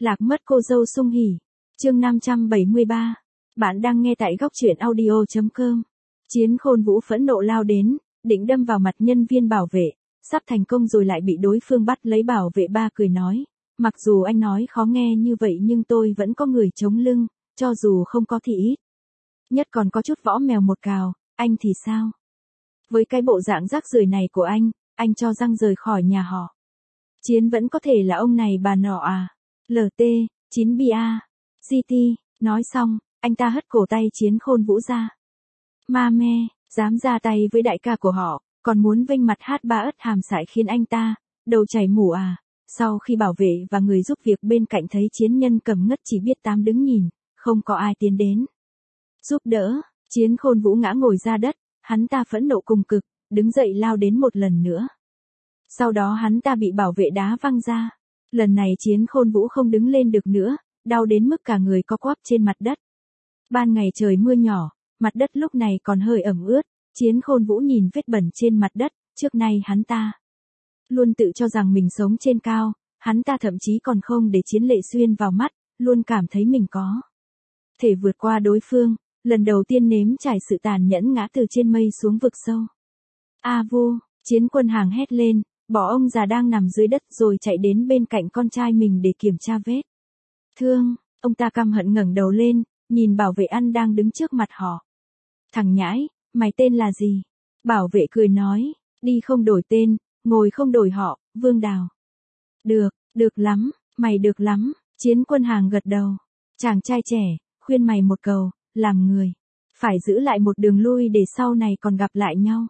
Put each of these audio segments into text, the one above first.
Lạc mất cô dâu sung hỉ. Chương 573. Bạn đang nghe tại góc truyện audio.com. Chiến Khôn Vũ phẫn nộ lao đến, định đâm vào mặt nhân viên bảo vệ, sắp thành công rồi lại bị đối phương bắt lấy. Bảo vệ ba cười nói, mặc dù anh nói khó nghe như vậy nhưng tôi vẫn có người chống lưng, cho dù không có thì ít nhất còn có chút võ mèo một cào. Anh thì sao? Với cái bộ dạng rác rưởi này của anh cho răng rời khỏi nhà họ Chiến vẫn có thể là ông này bà nọ à? LT, 9BA, GT, nói xong, anh ta hất cổ tay Chiến Khôn Vũ ra. Ma me, dám ra tay với đại ca của họ, còn muốn vênh mặt hát ba ất hàm sải khiến anh ta đầu chảy mủ à? Sau khi bảo vệ và người giúp việc bên cạnh thấy Chiến nhân cầm ngất chỉ biết tám đứng nhìn, không có ai tiến đến giúp đỡ, Chiến Khôn Vũ ngã ngồi ra đất, hắn ta phẫn nộ cùng cực, đứng dậy lao đến một lần nữa. Sau đó hắn ta bị bảo vệ đá văng ra. Lần này Chiến Khôn Vũ không đứng lên được nữa, đau đến mức cả người co quắp trên mặt đất. Ban ngày trời mưa nhỏ, mặt đất lúc này còn hơi ẩm ướt, Chiến Khôn Vũ nhìn vết bẩn trên mặt đất, trước nay hắn ta luôn tự cho rằng mình sống trên cao, hắn ta thậm chí còn không để chiến lệ xuyên vào mắt, luôn cảm thấy mình có thể vượt qua đối phương, lần đầu tiên nếm trải sự tàn nhẫn ngã từ trên mây xuống vực sâu. A Vu, Chiến Quân Hàng hét lên, bỏ ông già đang nằm dưới đất rồi chạy đến bên cạnh con trai mình để kiểm tra vết thương. Ông ta căm hận ngẩng đầu lên, nhìn bảo vệ ăn đang đứng trước mặt họ. Thằng nhãi, mày tên là gì? Bảo vệ cười nói, đi không đổi tên, ngồi không đổi họ, Vương Đào. Được lắm, mày được lắm, Chiến Quân Hàng gật đầu. Chàng trai trẻ, khuyên mày một câu, làm người phải giữ lại một đường lui để sau này còn gặp lại nhau.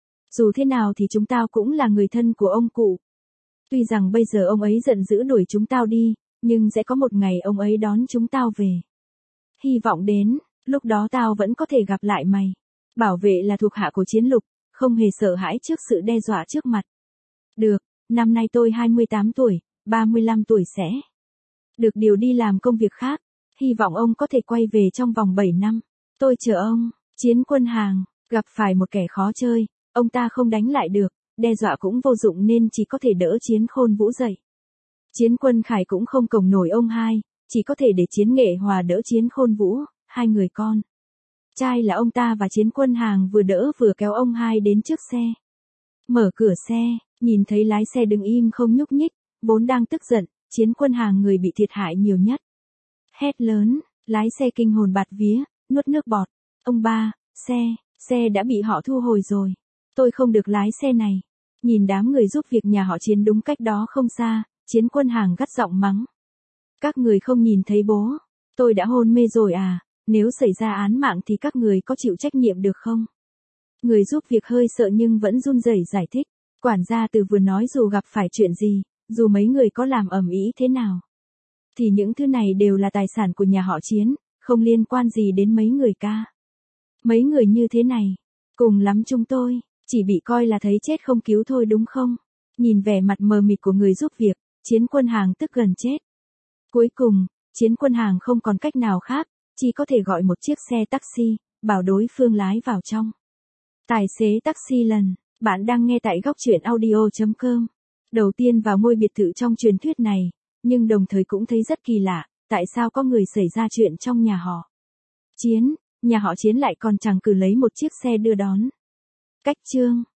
Dù thế nào thì chúng tao cũng là người thân của ông cụ. Tuy rằng bây giờ ông ấy giận dữ đuổi chúng tao đi, nhưng sẽ có một ngày ông ấy đón chúng tao về. Hy vọng đến lúc đó tao vẫn có thể gặp lại mày. Bảo vệ là thuộc hạ của Chiến Lục, không hề sợ hãi trước sự đe dọa trước mặt. Được, năm nay tôi 28 tuổi, 35 tuổi sẽ được điều đi làm công việc khác. Hy vọng ông có thể quay về trong vòng 7 năm. Tôi chờ ông. Chiến Quân Hàng gặp phải một kẻ khó chơi, ông ta không đánh lại được, đe dọa cũng vô dụng nên chỉ có thể đỡ Chiến Khôn Vũ dậy. Chiến Quân Khải cũng không cổng nổi ông hai, chỉ có thể để Chiến Nghệ Hòa đỡ Chiến Khôn Vũ, hai người con trai là ông ta và Chiến Quân Hàng vừa đỡ vừa kéo ông hai đến trước xe. Mở cửa xe, nhìn thấy lái xe đứng im không nhúc nhích, vốn đang tức giận, Chiến Quân Hàng người bị thiệt hại nhiều nhất. Hét lớn, lái xe kinh hồn bạt vía, nuốt nước bọt. Ông ba, xe đã bị họ thu hồi rồi. Tôi không được lái xe này. Nhìn đám người giúp việc nhà họ Chiến đúng cách đó không xa, Chiến Quân Hàng gắt giọng mắng. Các người không nhìn thấy bố. Tôi đã hôn mê rồi à, nếu xảy ra án mạng thì các người có chịu trách nhiệm được không? Người giúp việc hơi sợ nhưng vẫn run rẩy giải thích. Quản gia từ vừa nói dù gặp phải chuyện gì, dù mấy người có làm ầm ĩ thế nào, thì những thứ này đều là tài sản của nhà họ Chiến, không liên quan gì đến mấy người ca. Mấy người như thế này, cùng lắm chúng tôi chỉ bị coi là thấy chết không cứu thôi đúng không? Nhìn vẻ mặt mờ mịt của người giúp việc, Chiến Quân Hàng tức gần chết. Cuối cùng, Chiến Quân Hàng không còn cách nào khác, chỉ có thể gọi một chiếc xe taxi, bảo đối phương lái vào trong. Tài xế taxi lần, bạn đang nghe tại góc truyện audio.com. Đầu tiên vào ngôi biệt thự trong truyền thuyết này, nhưng đồng thời cũng thấy rất kỳ lạ, tại sao có người xảy ra chuyện trong nhà họ Chiến, nhà họ Chiến lại còn chẳng cử lấy một chiếc xe đưa đón. Cách chương